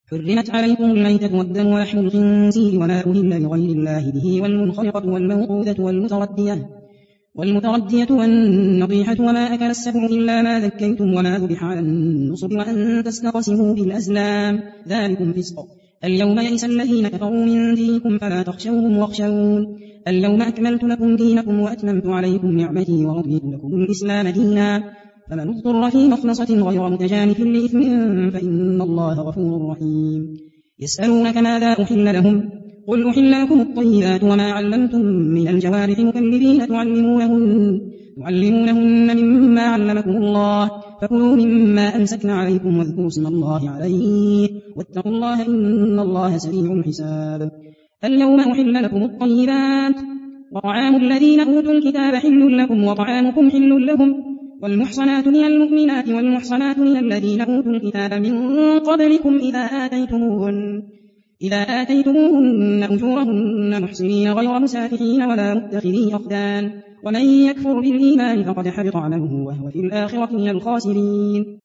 حرمت عليكم الميتة والدم ولحم الخنزير وما أهل لغير الله به والمنخلقة والموقوذة والمتردية والنطيحة وما أكل السبع إلا ما ذكيتم وما ذبح على النصب وأن تستقسموا بالأزلام ذلكم فسق. اليوم يئس الذين كفروا من دينكم فلا تخشوهم واخشون. اليوم أكملت لكم دينكم وأتممت عليكم نعمتي ورضيت لكم الإسلام دينا فمن اضطر في مخنصة غير متجانف لإثم فإن الله غفور رحيم. يسألونك ماذا أحل لهم قل أحل لكم الطيبات وما علمتم من الجوارح مكلبين تعلمونهن مما علمكم الله فكلوا مما أمسكن عليكم واذكروا اسم الله عليه واتقوا الله إن الله سريع الحساب. اليوم أحل لكم الطيبات وطعام الذين أوتوا الكتاب حل لكم وطعامكم حل لهم والمحصنات من المؤمنات والمحصنات من الذين أوتوا الكتاب من قبلكم إذا آتيتموهن أجورهن محسنين غير مسافحين ولا متخذي أخدان ومن يكفر بالإيمان فقد حبط عمله وهو في الآخرة من الخاسرين.